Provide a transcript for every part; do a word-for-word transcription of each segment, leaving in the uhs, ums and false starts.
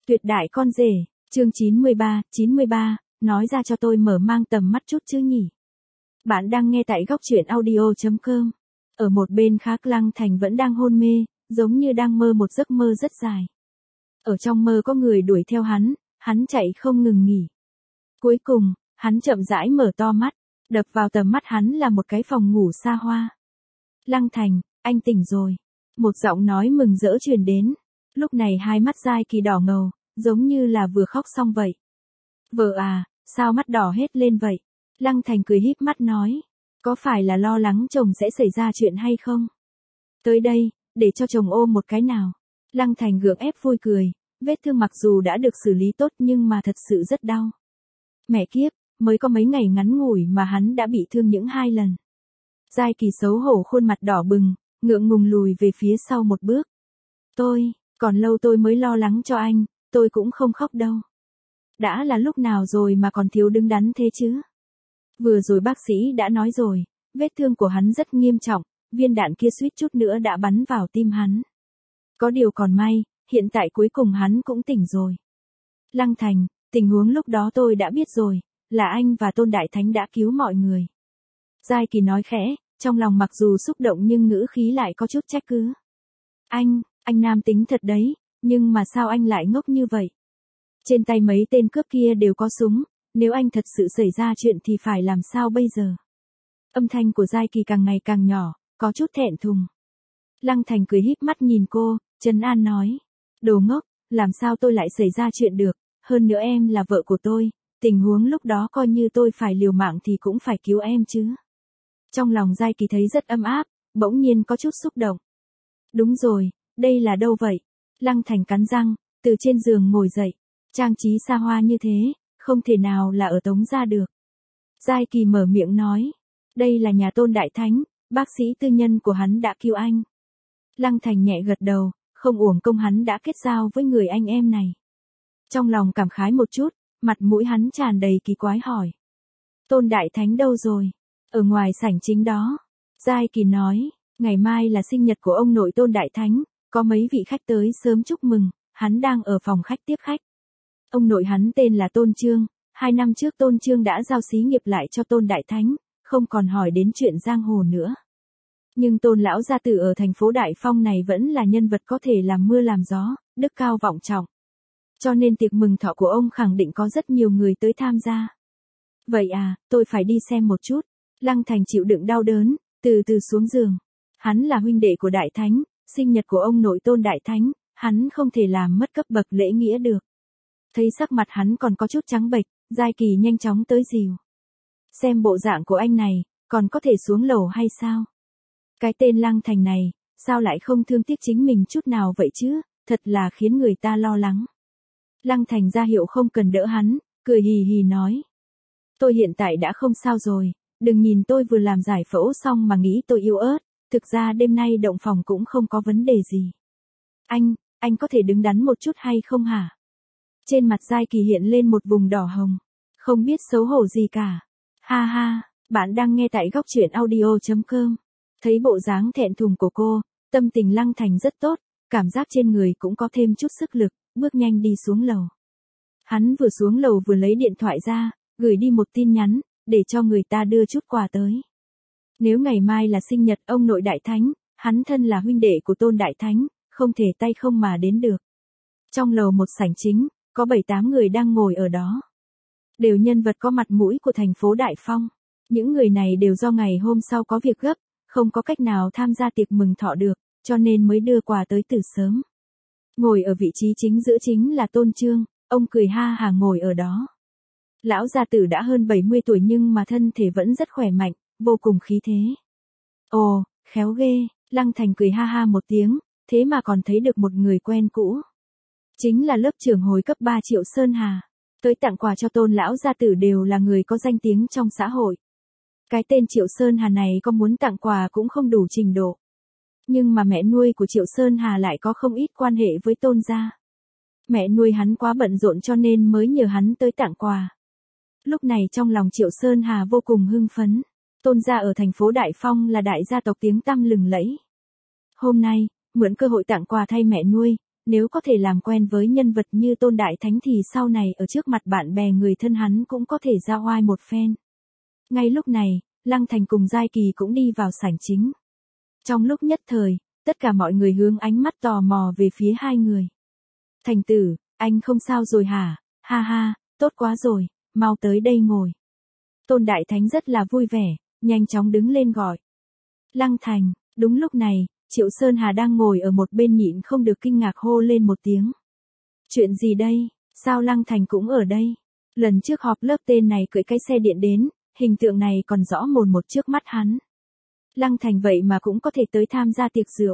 Tuyệt đại con rể, chương chín mươi ba, chín mươi ba, nói ra cho tôi mở mang tầm mắt chút chứ nhỉ. Bạn đang nghe tại góc truyện audio chấm com. Ở một bên khác Lăng Thành vẫn đang hôn mê, giống như đang mơ một giấc mơ rất dài. Ở trong mơ có người đuổi theo hắn, hắn chạy không ngừng nghỉ. Cuối cùng, hắn chậm rãi mở to mắt, đập vào tầm mắt hắn là một cái phòng ngủ xa hoa. Lăng Thành, anh tỉnh rồi. Một giọng nói mừng rỡ truyền đến. Lúc này hai mắt Giai Kỳ đỏ ngầu, giống như là vừa khóc xong vậy. Vợ à, sao mắt đỏ hết lên vậy? Lăng Thành cười híp mắt nói. Có phải là lo lắng chồng sẽ xảy ra chuyện hay không? Tới đây, để cho chồng ôm một cái nào. Lăng Thành gượng ép vui cười, vết thương mặc dù đã được xử lý tốt nhưng mà thật sự rất đau. Mẹ kiếp, mới có mấy ngày ngắn ngủi mà hắn đã bị thương những hai lần. Giai Kỳ xấu hổ khuôn mặt đỏ bừng, ngượng ngùng lùi về phía sau một bước. Tôi, còn lâu tôi mới lo lắng cho anh, tôi cũng không khóc đâu. Đã là lúc nào rồi mà còn thiếu đứng đắn thế chứ? Vừa rồi bác sĩ đã nói rồi, vết thương của hắn rất nghiêm trọng, viên đạn kia suýt chút nữa đã bắn vào tim hắn. Có điều còn may, hiện tại cuối cùng hắn cũng tỉnh rồi. Lăng Thành, tình huống lúc đó tôi đã biết rồi, là anh và Tôn Đại Thánh đã cứu mọi người. Giai Kỳ nói khẽ, trong lòng mặc dù xúc động nhưng ngữ khí lại có chút trách cứ. Anh, anh nam tính thật đấy, nhưng mà sao anh lại ngốc như vậy? Trên tay mấy tên cướp kia đều có súng, nếu anh thật sự xảy ra chuyện thì phải làm sao bây giờ? Âm thanh của Giai Kỳ càng ngày càng nhỏ, có chút thẹn thùng. Lăng Thành cười híp mắt nhìn cô, trấn an nói. Đồ ngốc, làm sao tôi lại xảy ra chuyện được, hơn nữa em là vợ của tôi, tình huống lúc đó coi như tôi phải liều mạng thì cũng phải cứu em chứ. Trong lòng Giai Kỳ thấy rất ấm áp, bỗng nhiên có chút xúc động. Đúng rồi, đây là đâu vậy? Lăng Thành cắn răng, từ trên giường ngồi dậy. Trang trí xa hoa như thế, không thể nào là ở Tống gia được. Giai Kỳ mở miệng nói. Đây là nhà Tôn Đại Thánh, bác sĩ tư nhân của hắn đã cứu anh. Lăng Thành nhẹ gật đầu, không uổng công hắn đã kết giao với người anh em này. Trong lòng cảm khái một chút, mặt mũi hắn tràn đầy kỳ quái hỏi. Tôn Đại Thánh đâu rồi? Ở ngoài sảnh chính đó. Giai Kỳ nói, ngày mai là sinh nhật của ông nội Tôn Đại Thánh, có mấy vị khách tới sớm chúc mừng, hắn đang ở phòng khách tiếp khách. Ông nội hắn tên là Tôn Trương, hai năm trước Tôn Trương đã giao xí nghiệp lại cho Tôn Đại Thánh, không còn hỏi đến chuyện giang hồ nữa. Nhưng Tôn lão gia tử ở thành phố Đại Phong này vẫn là nhân vật có thể làm mưa làm gió, đức cao vọng trọng. Cho nên tiệc mừng thọ của ông khẳng định có rất nhiều người tới tham gia. Vậy à, tôi phải đi xem một chút. Lăng Thành chịu đựng đau đớn, từ từ xuống giường. Hắn là huynh đệ của Đại Thánh, sinh nhật của ông nội Tôn Đại Thánh, hắn không thể làm mất cấp bậc lễ nghĩa được. Thấy sắc mặt hắn còn có chút trắng bệch, Giai Kỳ nhanh chóng tới dìu. Xem bộ dạng của anh này, còn có thể xuống lầu hay sao? Cái tên Lăng Thành này, sao lại không thương tiếc chính mình chút nào vậy chứ, thật là khiến người ta lo lắng. Lăng Thành ra hiệu không cần đỡ hắn, cười hì hì nói. Tôi hiện tại đã không sao rồi, đừng nhìn tôi vừa làm giải phẫu xong mà nghĩ tôi yếu ớt, thực ra đêm nay động phòng cũng không có vấn đề gì. Anh, anh có thể đứng đắn một chút hay không hả? Trên mặt Giai Kỳ hiện lên một vùng đỏ hồng, không biết xấu hổ gì cả. Ha ha, bạn đang nghe tại góc truyện audio chấm com. Thấy bộ dáng thẹn thùng của cô, tâm tình Lăng Thành rất tốt, cảm giác trên người cũng có thêm chút sức lực, bước nhanh đi xuống lầu. Hắn vừa xuống lầu vừa lấy điện thoại ra, gửi đi một tin nhắn, để cho người ta đưa chút quà tới. Nếu ngày mai là sinh nhật ông nội Đại Thánh, hắn thân là huynh đệ của Tôn Đại Thánh, không thể tay không mà đến được. Trong lầu một sảnh chính, có bảy tám người đang ngồi ở đó. Đều nhân vật có mặt mũi của thành phố Đại Phong. Những người này đều do ngày hôm sau có việc gấp, không có cách nào tham gia tiệc mừng thọ được, cho nên mới đưa quà tới từ sớm. Ngồi ở vị trí chính giữa chính là Tôn Trương, ông cười ha hả ngồi ở đó. Lão gia tử đã hơn bảy mươi tuổi nhưng mà thân thể vẫn rất khỏe mạnh, vô cùng khí thế. Ồ, khéo ghê, Lăng Thành cười ha ha một tiếng, thế mà còn thấy được một người quen cũ. Chính là lớp trưởng hồi cấp ba Triệu Sơn Hà. Tới tặng quà cho Tôn lão gia tử đều là người có danh tiếng trong xã hội. Cái tên Triệu Sơn Hà này có muốn tặng quà cũng không đủ trình độ. Nhưng mà mẹ nuôi của Triệu Sơn Hà lại có không ít quan hệ với Tôn gia. Mẹ nuôi hắn quá bận rộn cho nên mới nhờ hắn tới tặng quà. Lúc này trong lòng Triệu Sơn Hà vô cùng hưng phấn. Tôn gia ở thành phố Đại Phong là đại gia tộc tiếng tăm lừng lẫy. Hôm nay, mượn cơ hội tặng quà thay mẹ nuôi, Nếu có thể làm quen với nhân vật như Tôn Đại Thánh thì sau này ở trước mặt bạn bè người thân hắn cũng có thể ra oai một phen. Ngay lúc này, Lăng Thành cùng Giai Kỳ cũng đi vào sảnh chính. Trong lúc nhất thời, tất cả mọi người hướng ánh mắt tò mò về phía hai người. Thành tử, anh không sao rồi hả? Ha ha, tốt quá rồi, mau tới đây ngồi. Tôn Đại Thánh rất là vui vẻ, nhanh chóng đứng lên gọi. Lăng Thành, đúng lúc này, Triệu Sơn Hà đang ngồi ở một bên nhịn không được kinh ngạc hô lên một tiếng. Chuyện gì đây, sao Lăng Thành cũng ở đây? Lần trước họp lớp tên này cưỡi cái xe điện đến, hình tượng này còn rõ mồn một trước mắt hắn. Lăng Thành vậy mà cũng có thể tới tham gia tiệc rượu.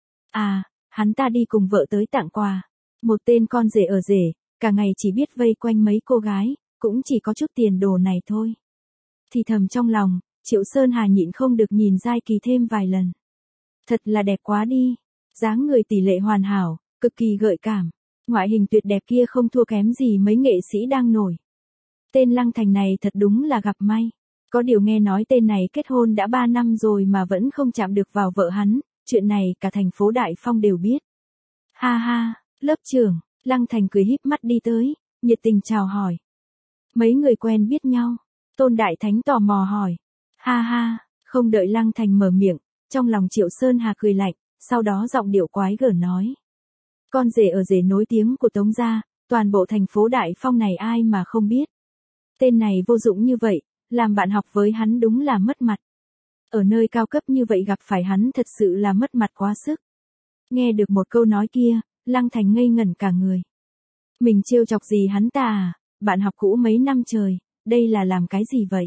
À, hắn ta đi cùng vợ tới tặng quà. Một tên con rể ở rể, cả ngày chỉ biết vây quanh mấy cô gái, cũng chỉ có chút tiền đồ này thôi. Thì thầm trong lòng, Triệu Sơn Hà nhịn không được nhìn Giai Kỳ thêm vài lần. Thật là đẹp quá đi, dáng người tỷ lệ hoàn hảo, cực kỳ gợi cảm, ngoại hình tuyệt đẹp kia không thua kém gì mấy nghệ sĩ đang nổi. Tên Lăng Thành này thật đúng là gặp may. Có điều nghe nói tên này kết hôn đã ba năm rồi mà vẫn không chạm được vào vợ hắn, chuyện này cả thành phố Đại Phong đều biết. Ha ha, lớp trưởng, Lăng Thành cười híp mắt đi tới, nhiệt tình chào hỏi. Mấy người quen biết nhau, Tôn Đại Thánh tò mò hỏi. Ha ha, không đợi Lăng Thành mở miệng, trong lòng Triệu Sơn Hà cười lạnh, sau đó giọng điệu quái gở nói. Con rể ở rể nối tiếng của Tống gia, toàn bộ thành phố Đại Phong này ai mà không biết. Tên này vô dụng như vậy, làm bạn học với hắn đúng là mất mặt. Ở nơi cao cấp như vậy gặp phải hắn thật sự là mất mặt quá sức. Nghe được một câu nói kia, Lăng Thành ngây ngẩn cả người. Mình trêu chọc gì hắn ta à, bạn học cũ mấy năm trời, đây là làm cái gì vậy?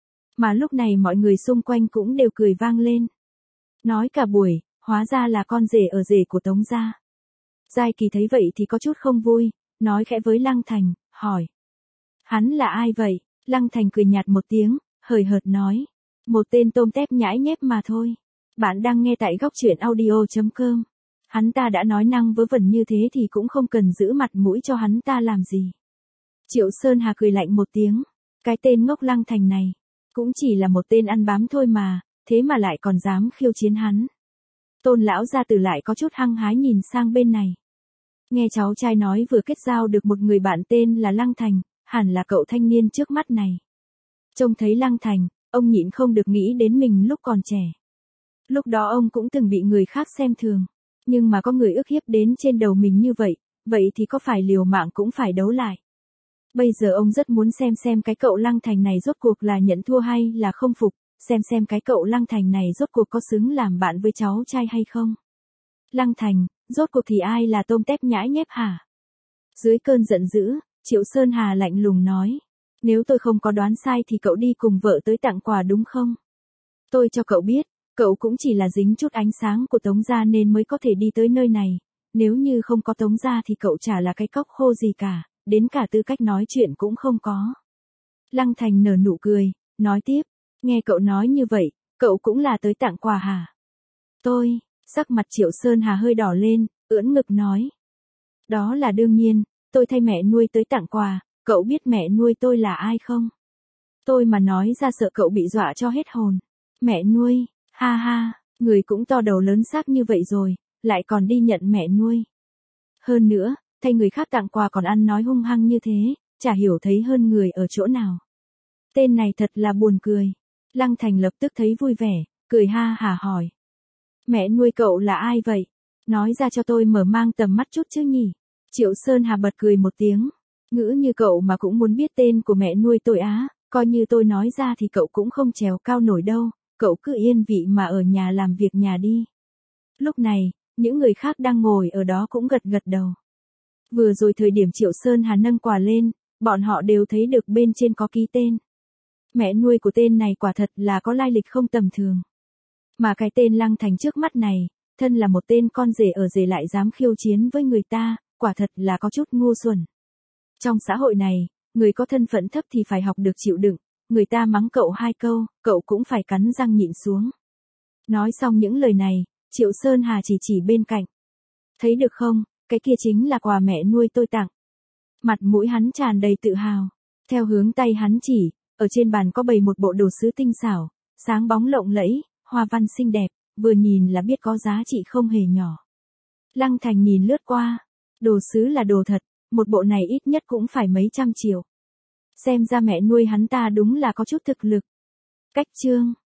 Mà lúc này mọi người xung quanh cũng đều cười vang lên. Nói cả buổi, hóa ra là con rể ở rể của Tống gia. Giai Kỳ thấy vậy thì có chút không vui, nói khẽ với Lăng Thành, hỏi. Hắn là ai vậy? Lăng Thành cười nhạt một tiếng, hời hợt nói. Một tên tôm tép nhãi nhép mà thôi. Bạn đang nghe tại góc truyện audio chấm com. Hắn ta đã nói năng vớ vẩn như thế thì cũng không cần giữ mặt mũi cho hắn ta làm gì. Triệu Sơn Hà cười lạnh một tiếng. Cái tên ngốc Lăng Thành này, cũng chỉ là một tên ăn bám thôi mà, thế mà lại còn dám khiêu chiến hắn. Tôn lão gia tử lại có chút hăng hái nhìn sang bên này. Nghe cháu trai nói vừa kết giao được một người bạn tên là Lăng Thành, hẳn là cậu thanh niên trước mắt này. Trông thấy Lăng Thành, ông nhịn không được nghĩ đến mình lúc còn trẻ. Lúc đó ông cũng từng bị người khác xem thường, nhưng mà có người ức hiếp đến trên đầu mình như vậy, vậy thì có phải liều mạng cũng phải đấu lại. Bây giờ ông rất muốn xem xem cái cậu Lăng Thành này rốt cuộc là nhận thua hay là không phục, xem xem cái cậu Lăng Thành này rốt cuộc có xứng làm bạn với cháu trai hay không. Lăng Thành, rốt cuộc thì ai là tôm tép nhãi nhép hả? Dưới cơn giận dữ, Triệu Sơn Hà lạnh lùng nói. Nếu tôi không có đoán sai thì cậu đi cùng vợ tới tặng quà đúng không? Tôi cho cậu biết, cậu cũng chỉ là dính chút ánh sáng của Tống gia nên mới có thể đi tới nơi này. Nếu như không có Tống gia thì cậu chả là cái cóc khô gì cả, đến cả tư cách nói chuyện cũng không có. Lăng Thành nở nụ cười, nói tiếp, nghe cậu nói như vậy, cậu cũng là tới tặng quà hả? Tôi, sắc mặt Triệu Sơn Hà hơi đỏ lên, ưỡn ngực nói. Đó là đương nhiên, tôi thay mẹ nuôi tới tặng quà, cậu biết mẹ nuôi tôi là ai không? Tôi mà nói ra sợ cậu bị dọa cho hết hồn. Mẹ nuôi, ha ha, người cũng to đầu lớn xác như vậy rồi, lại còn đi nhận mẹ nuôi. Hơn nữa, thay người khác tặng quà còn ăn nói hung hăng như thế, chả hiểu thấy hơn người ở chỗ nào. Tên này thật là buồn cười. Lăng Thành lập tức thấy vui vẻ, cười ha hả hỏi. Mẹ nuôi cậu là ai vậy? Nói ra cho tôi mở mang tầm mắt chút chứ nhỉ? Triệu Sơn Hà bật cười một tiếng. Ngữ như cậu mà cũng muốn biết tên của mẹ nuôi tôi á, coi như tôi nói ra thì cậu cũng không trèo cao nổi đâu, cậu cứ yên vị mà ở nhà làm việc nhà đi. Lúc này, những người khác đang ngồi ở đó cũng gật gật đầu. Vừa rồi thời điểm Triệu Sơn Hà nâng quà lên, bọn họ đều thấy được bên trên có ký tên. Mẹ nuôi của tên này quả thật là có lai lịch không tầm thường. Mà cái tên Lăng Thành trước mắt này, thân là một tên con rể ở rể lại dám khiêu chiến với người ta, quả thật là có chút ngu xuẩn. Trong xã hội này, người có thân phận thấp thì phải học được chịu đựng, người ta mắng cậu hai câu, cậu cũng phải cắn răng nhịn xuống. Nói xong những lời này, Triệu Sơn Hà chỉ chỉ bên cạnh. Thấy được không, cái kia chính là quà mẹ nuôi tôi tặng. Mặt mũi hắn tràn đầy tự hào. Theo hướng tay hắn chỉ, ở trên bàn có bày một bộ đồ sứ tinh xảo, sáng bóng lộng lẫy, hoa văn xinh đẹp, vừa nhìn là biết có giá trị không hề nhỏ. Lăng Thành nhìn lướt qua, Đồ sứ là đồ thật, một bộ này ít nhất cũng phải mấy trăm triệu. Xem ra mẹ nuôi hắn ta đúng là có chút thực lực. Cách chương